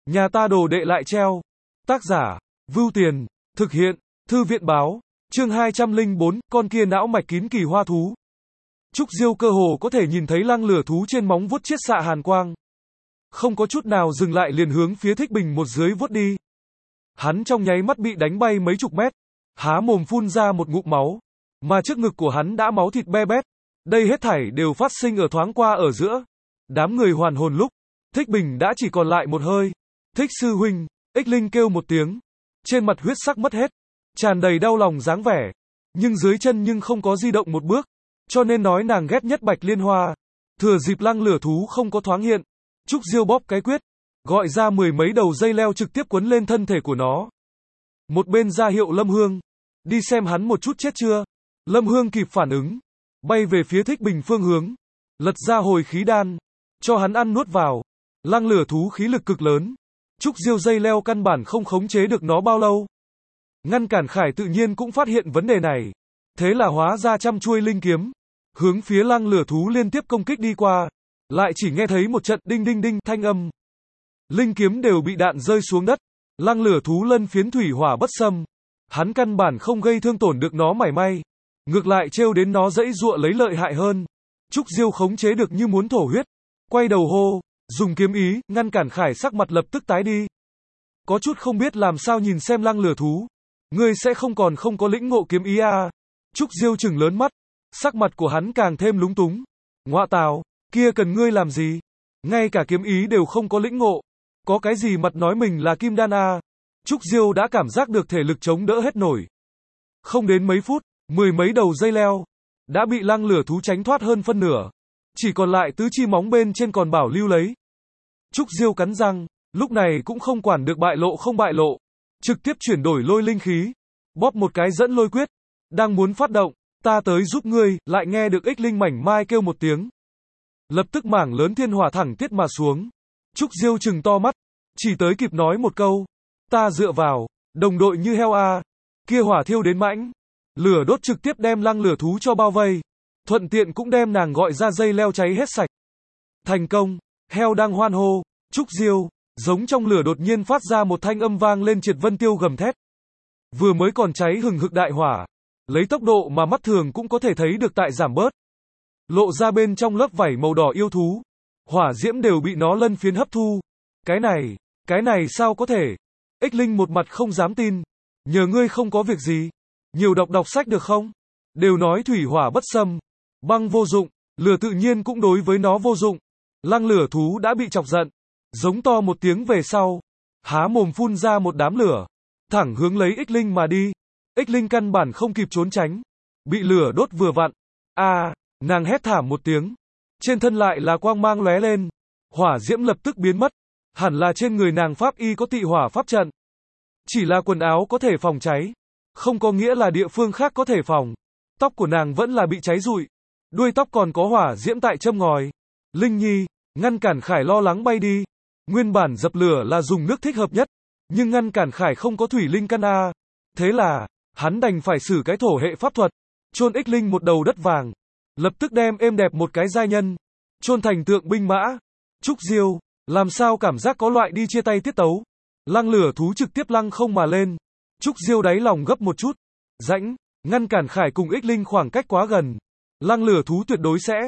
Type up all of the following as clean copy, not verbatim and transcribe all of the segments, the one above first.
Nhà ta đồ đệ lại treo. Tác giả, Vưu Tiền, thực hiện, Thư viện báo, chương 204, con kia não mạch kín kỳ hoa thú. Trúc Diêu cơ hồ có thể nhìn thấy lăng lửa thú trên móng vuốt chiết xạ hàn quang. Không có chút nào dừng lại liền hướng phía Thích Bình một dưới vuốt đi. Hắn trong nháy mắt bị đánh bay mấy chục mét, há mồm phun ra một ngụm máu, mà trước ngực của hắn đã máu thịt be bét. Đây hết thảy đều phát sinh ở thoáng qua ở giữa. Đám người hoàn hồn lúc, Thích Bình đã chỉ còn lại một hơi. Thích sư huynh, Ích Linh kêu một tiếng, trên mặt huyết sắc mất hết, tràn đầy đau lòng dáng vẻ, nhưng dưới chân nhưng không có di động một bước, cho nên nói nàng ghét nhất Bạch Liên Hoa. Thừa dịp lăng lửa thú không có thoáng hiện, Trúc Diêu bóp cái quyết, gọi ra mười mấy đầu dây leo trực tiếp quấn lên thân thể của nó. Một bên ra hiệu Lâm Hương, đi xem hắn một chút chết chưa. Lâm Hương kịp phản ứng, bay về phía Thích Bình phương hướng, lật ra hồi khí đan, cho hắn ăn nuốt vào. Lăng lửa thú khí lực cực lớn, Trúc Diêu dây leo căn bản không khống chế được nó bao lâu. Ngăn cản Khải tự nhiên cũng phát hiện vấn đề này, thế là hóa ra trăm chuôi linh kiếm, hướng phía lăng lửa thú liên tiếp công kích đi qua, lại chỉ nghe thấy một trận đinh đinh đinh thanh âm. Linh kiếm đều bị đạn rơi xuống đất, lăng lửa thú lân phiến thủy hỏa bất xâm, hắn căn bản không gây thương tổn được nó mảy may, ngược lại trêu đến nó giãy giụa lấy lợi hại hơn. Trúc Diêu khống chế được như muốn thổ huyết, quay đầu hô, dùng kiếm ý, ngăn cản Khải sắc mặt lập tức tái đi. Có chút không biết làm sao nhìn xem lăng lửa thú. Ngươi sẽ không có lĩnh ngộ kiếm ý à? Trúc Diêu trừng lớn mắt, sắc mặt của hắn càng thêm lúng túng. Ngoạ tào, kia cần ngươi làm gì? Ngay cả kiếm ý đều không có lĩnh ngộ. Có cái gì mặt nói mình là kim đan à? Trúc Diêu đã cảm giác được thể lực chống đỡ hết nổi. Không đến mấy phút, mười mấy đầu dây leo đã bị lăng lửa thú tránh thoát hơn phân nửa. Chỉ còn lại tứ chi móng bên trên còn bảo lưu lấy. Trúc Diêu cắn răng, lúc này cũng không quản được bại lộ không bại lộ, trực tiếp chuyển đổi lôi linh khí, bóp một cái dẫn lôi quyết, đang muốn phát động, ta tới giúp ngươi, lại nghe được Ích Linh mảnh mai kêu một tiếng. Lập tức mảng lớn thiên hỏa thẳng tiết mà xuống. Trúc Diêu trừng to mắt, chỉ tới kịp nói một câu, ta dựa vào, đồng đội như heo a. Kia hỏa thiêu đến mãnh, lửa đốt trực tiếp đem lăng lửa thú cho bao vây, thuận tiện cũng đem nàng gọi ra dây leo cháy hết sạch. Thành công, heo đang hoan hô, Trúc Diêu, giống trong lửa đột nhiên phát ra một thanh âm vang lên triệt vân tiêu gầm thét. Vừa mới còn cháy hừng hực đại hỏa, lấy tốc độ mà mắt thường cũng có thể thấy được tại giảm bớt. Lộ ra bên trong lớp vảy màu đỏ yêu thú, hỏa diễm đều bị nó lân phiến hấp thu. Cái này sao có thể? Ích Linh một mặt không dám tin, nhờ ngươi không có việc gì, nhiều đọc sách được không? Đều nói thủy hỏa bất xâm, băng vô dụng, lửa tự nhiên cũng đối với nó vô dụng. Lăng lửa thú đã bị chọc giận, giống to một tiếng về sau, há mồm phun ra một đám lửa, thẳng hướng lấy Ích Linh mà đi. Ích Linh căn bản không kịp trốn tránh, bị lửa đốt vừa vặn. Nàng hét thảm một tiếng, trên thân lại là quang mang lóe lên, hỏa diễm lập tức biến mất, hẳn là trên người nàng pháp y có tị hỏa pháp trận. Chỉ là quần áo có thể phòng cháy, không có nghĩa là địa phương khác có thể phòng. Tóc của nàng vẫn là bị cháy rụi, đuôi tóc còn có hỏa diễm tại châm ngòi. Linh Nhi, ngăn cản Khải lo lắng bay đi. Nguyên bản dập lửa là dùng nước thích hợp nhất, nhưng ngăn cản Khải không có thủy linh căn a. Thế là, hắn đành phải sử cái thổ hệ pháp thuật, chôn Ích Linh một đầu đất vàng, lập tức đem êm đẹp một cái giai nhân, chôn thành tượng binh mã. Trúc Diêu, làm sao cảm giác có loại đi chia tay tiết tấu. Lăng lửa thú trực tiếp lăng không mà lên. Trúc Diêu đáy lòng gấp một chút, ngăn cản Khải cùng Ích Linh khoảng cách quá gần. Lăng lửa thú tuyệt đối sẽ,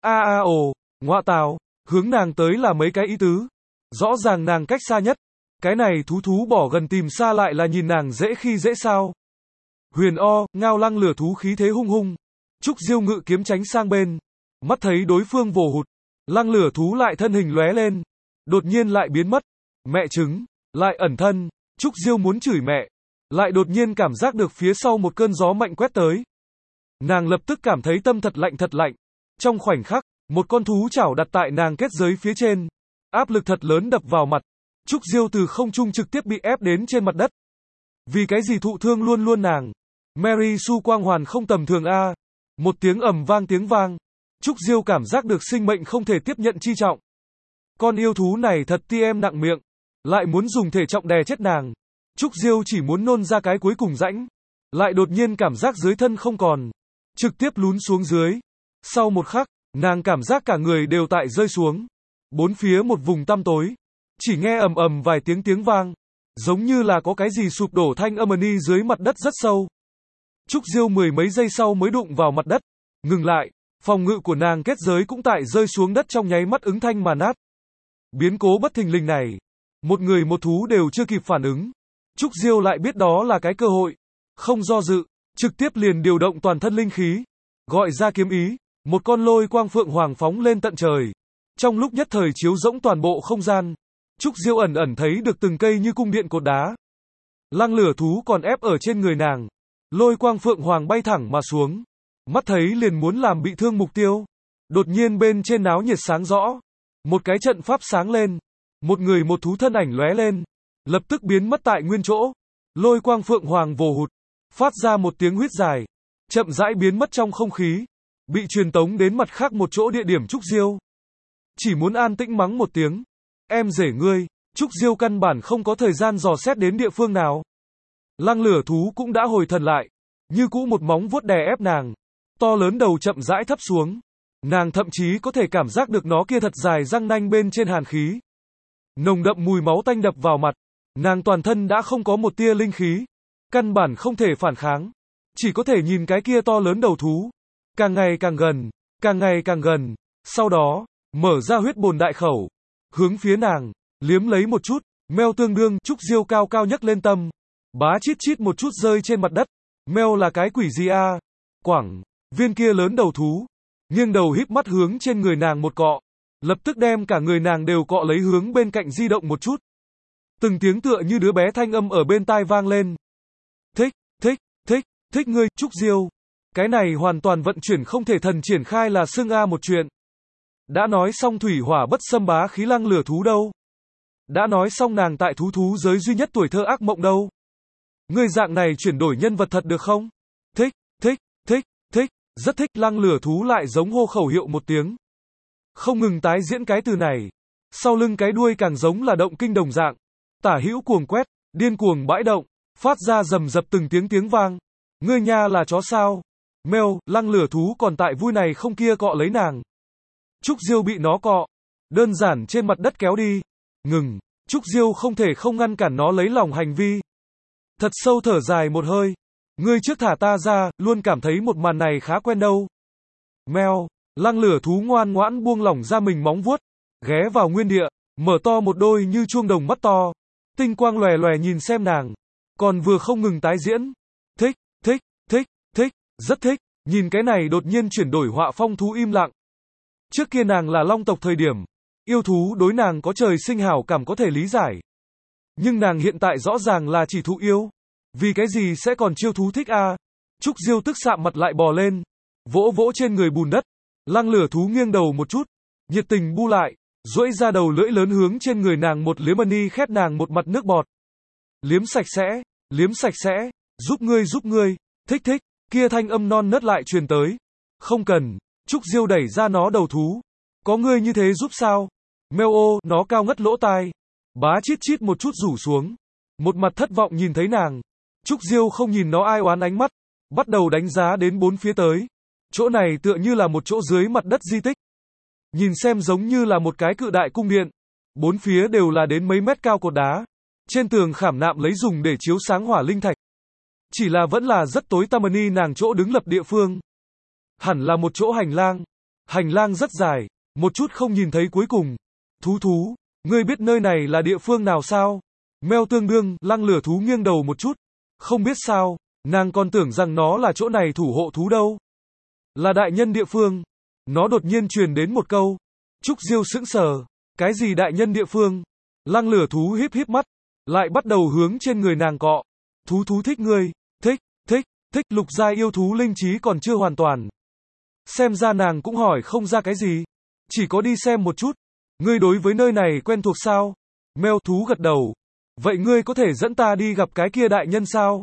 ngoạ tào, hướng nàng tới là mấy cái ý tứ. Rõ ràng nàng cách xa nhất, cái này thú bỏ gần tìm xa lại là nhìn nàng dễ khi dễ sao. Huyền ngao lăng lửa thú khí thế hung hung. Trúc Diêu ngự kiếm tránh sang bên, mắt thấy đối phương vồ hụt, lăng lửa thú lại thân hình lóe lên, đột nhiên lại biến mất. Mẹ trứng, lại ẩn thân. Trúc Diêu muốn chửi mẹ, lại đột nhiên cảm giác được phía sau một cơn gió mạnh quét tới. Nàng lập tức cảm thấy tâm thật lạnh. Trong khoảnh khắc, một con thú chảo đặt tại nàng kết giới phía trên, áp lực thật lớn đập vào mặt. Trúc Diêu từ không trung trực tiếp bị ép đến trên mặt đất. Vì cái gì thụ thương luôn luôn nàng? Mary Sue quang hoàn không tầm thường a. Một tiếng ầm vang, Trúc Diêu cảm giác được sinh mệnh không thể tiếp nhận chi trọng. Con yêu thú này thật TM nặng miệng, lại muốn dùng thể trọng đè chết nàng. Trúc Diêu chỉ muốn nôn ra cái cuối cùng rãnh, lại đột nhiên cảm giác dưới thân không còn, trực tiếp lún xuống dưới. Sau một khắc, nàng cảm giác cả người đều tại rơi xuống. Bốn phía một vùng tăm tối, Chỉ nghe ầm ầm vài tiếng vang, giống như là có cái gì sụp đổ thanh âm ni dưới mặt đất rất sâu. Trúc Diêu mười mấy giây sau mới đụng vào mặt đất, ngừng lại, phòng ngự của nàng kết giới cũng tại rơi xuống đất trong nháy mắt ứng thanh mà nát. Biến cố bất thình lình này, một người một thú đều chưa kịp phản ứng. Trúc Diêu lại biết đó là cái cơ hội, không do dự, trực tiếp liền điều động toàn thân linh khí, gọi ra kiếm ý, một con lôi quang phượng hoàng phóng lên tận trời. Trong lúc nhất thời chiếu rỗng toàn bộ không gian, Trúc Diêu ẩn ẩn thấy được từng cây như cung điện cột đá. Lăng lửa thú còn ép ở trên người nàng, lôi quang phượng hoàng bay thẳng mà xuống, mắt thấy liền muốn làm bị thương mục tiêu. Đột nhiên bên trên náo nhiệt sáng rõ, một cái trận pháp sáng lên, một người một thú thân ảnh lóe lên, lập tức biến mất tại nguyên chỗ. Lôi quang phượng hoàng vồ hụt, phát ra một tiếng huýt dài, chậm rãi biến mất trong không khí, bị truyền tống đến mặt khác một chỗ địa điểm. Trúc Diêu chỉ muốn an tĩnh mắng một tiếng, em rể ngươi. Trúc Diêu căn bản không có thời gian dò xét đến địa phương nào. Lăng lửa thú cũng đã hồi thần lại, như cũ một móng vuốt đè ép nàng, to lớn đầu chậm rãi thấp xuống. Nàng thậm chí có thể cảm giác được nó kia thật dài răng nanh bên trên hàn khí. Nồng đậm mùi máu tanh đập vào mặt, nàng toàn thân đã không có một tia linh khí, căn bản không thể phản kháng, chỉ có thể nhìn cái kia to lớn đầu thú, càng ngày càng gần, càng ngày càng gần, sau đó, mở ra huyết bồn đại khẩu, hướng phía nàng, liếm lấy một chút, meo tương đương. Trúc Diêu cao cao nhấc lên tâm, bá chít chít một chút rơi trên mặt đất. Meo là cái quỷ gì a? Quảng, viên kia lớn đầu thú, nghiêng đầu híp mắt hướng trên người nàng một cọ, lập tức đem cả người nàng đều cọ lấy hướng bên cạnh di động một chút. Từng tiếng tựa như đứa bé thanh âm ở bên tai vang lên. Thích, thích, thích, thích ngươi. Trúc Diêu, cái này hoàn toàn vận chuyển không thể thần triển khai là xưng a một chuyện. Đã nói xong thủy hỏa bất xâm bá khí lăng lửa thú đâu? Đã nói xong nàng tại thú giới duy nhất tuổi thơ ác mộng đâu? Ngươi dạng này chuyển đổi nhân vật thật được không? Thích, thích, thích, thích, rất thích. Lăng lửa thú lại giống hô khẩu hiệu một tiếng, không ngừng tái diễn cái từ này. Sau lưng cái đuôi càng giống là động kinh đồng dạng, tả hữu cuồng quét, điên cuồng bãi động, phát ra rầm rập từng tiếng vang. Ngươi nha là chó sao? Meo, lăng lửa thú còn tại vui này không kia cọ lấy nàng. Trúc Diêu bị nó cọ, đơn giản trên mặt đất kéo đi. Ngừng, Trúc Diêu không thể không ngăn cản nó lấy lòng hành vi. Thật sâu thở dài một hơi. Ngươi trước thả ta ra, luôn cảm thấy một màn này khá quen đâu. Meo, lăng lửa thú ngoan ngoãn buông lỏng ra mình móng vuốt, ghé vào nguyên địa, mở to một đôi như chuông đồng mắt to, tinh quang lòe lòe nhìn xem nàng, còn vừa không ngừng tái diễn. Thích, thích, thích, thích, rất thích. Nhìn cái này đột nhiên chuyển đổi họa phong thú im lặng. Trước kia nàng là long tộc thời điểm, yêu thú đối nàng có trời sinh hảo cảm có thể lý giải. Nhưng nàng hiện tại rõ ràng là chỉ thú yêu. Vì cái gì sẽ còn chiêu thú thích a? Trúc Diêu tức sạm mặt lại bò lên, vỗ vỗ trên người bùn đất. Lăng lửa thú nghiêng đầu một chút, nhiệt tình bu lại, duỗi ra đầu lưỡi lớn hướng trên người nàng một liếm ni khét nàng một mặt nước bọt. Liếm sạch sẽ, giúp ngươi, thích thích. Kia thanh âm non nớt lại truyền tới. Không cần. Trúc Diêu đẩy ra nó đầu thú. Có ngươi như thế giúp sao? Meo ô, nó cao ngất lỗ tai, bá chít chít một chút rủ xuống, một mặt thất vọng nhìn thấy nàng. Trúc Diêu không nhìn nó ai oán ánh mắt, bắt đầu đánh giá đến bốn phía tới. Chỗ này tựa như là một chỗ dưới mặt đất di tích. Nhìn xem giống như là một cái cự đại cung điện. Bốn phía đều là đến mấy mét cao cột đá. Trên tường khảm nạm lấy dùng để chiếu sáng hỏa linh thạch. Chỉ là vẫn là rất tối tăm ni nàng chỗ đứng lập địa phương. Hẳn là một chỗ hành lang. Hành lang rất dài, một chút không nhìn thấy cuối cùng. Thú, ngươi biết nơi này là địa phương nào sao? Meo tương đương, lăng lửa thú nghiêng đầu một chút. Không biết sao, nàng còn tưởng rằng nó là chỗ này thủ hộ thú đâu. Là đại nhân địa phương. Nó đột nhiên truyền đến một câu. Trúc Diêu sững sờ. Cái gì đại nhân địa phương? Lăng lửa thú híp mắt, lại bắt đầu hướng trên người nàng cọ. Thú thích ngươi, thích, lục giai yêu thú linh trí còn chưa hoàn toàn. Xem ra nàng cũng hỏi không ra cái gì. Chỉ có đi xem một chút. Ngươi đối với nơi này quen thuộc sao? Meo thú gật đầu. Vậy ngươi có thể dẫn ta đi gặp cái kia đại nhân sao?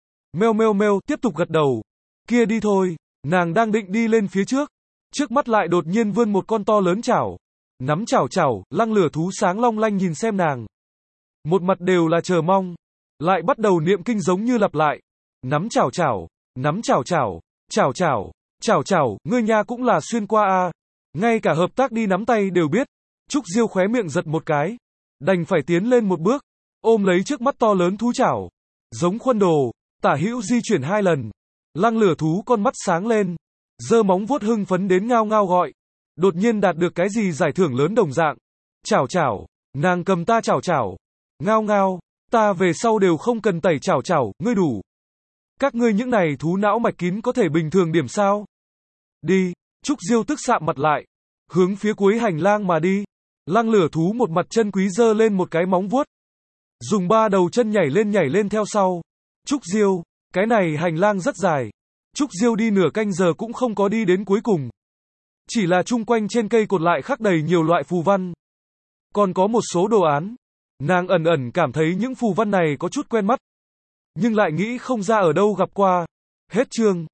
Meo tiếp tục gật đầu. Kia đi thôi. Nàng đang định đi lên phía trước. Trước mắt lại đột nhiên vươn một con to lớn chảo. Nắm chảo, lăng lửa thú sáng long lanh nhìn xem nàng. Một mặt đều là chờ mong. Lại bắt đầu niệm kinh giống như lặp lại. Nắm chảo, ngươi nha cũng là xuyên qua a. Ngay cả hợp tác đi nắm tay đều biết. Trúc Diêu khóe miệng giật một cái. đành phải tiến lên một bước, ôm lấy trước mắt to lớn thú chảo. Giống khuôn đồ, tả hữu di chuyển 2 lần. Lăng lửa thú con mắt sáng lên, giơ móng vuốt hưng phấn đến ngao ngao gọi. Đột nhiên đạt được cái gì giải thưởng lớn đồng dạng. Chảo chảo, nàng cầm ta chảo chảo. Ngao ngao, ta về sau đều không cần tẩy chảo chảo, ngươi đủ. Các ngươi những này thú não mạch kín có thể bình thường điểm sao? Đi, Trúc Diêu tức sạm mặt lại, hướng phía cuối hành lang mà đi. Lăng lửa thú một mặt chân quý giơ lên một cái móng vuốt, dùng 3 đầu chân nhảy lên theo sau. Trúc Diêu, cái này hành lang rất dài. Trúc Diêu đi nửa canh giờ cũng không có đi đến cuối cùng. Chỉ là chung quanh trên cây cột lại khắc đầy nhiều loại phù văn. Còn có một số đồ án. Nàng ẩn ẩn cảm thấy những phù văn này có chút quen mắt. Nhưng lại nghĩ không ra ở đâu gặp qua. Hết chương.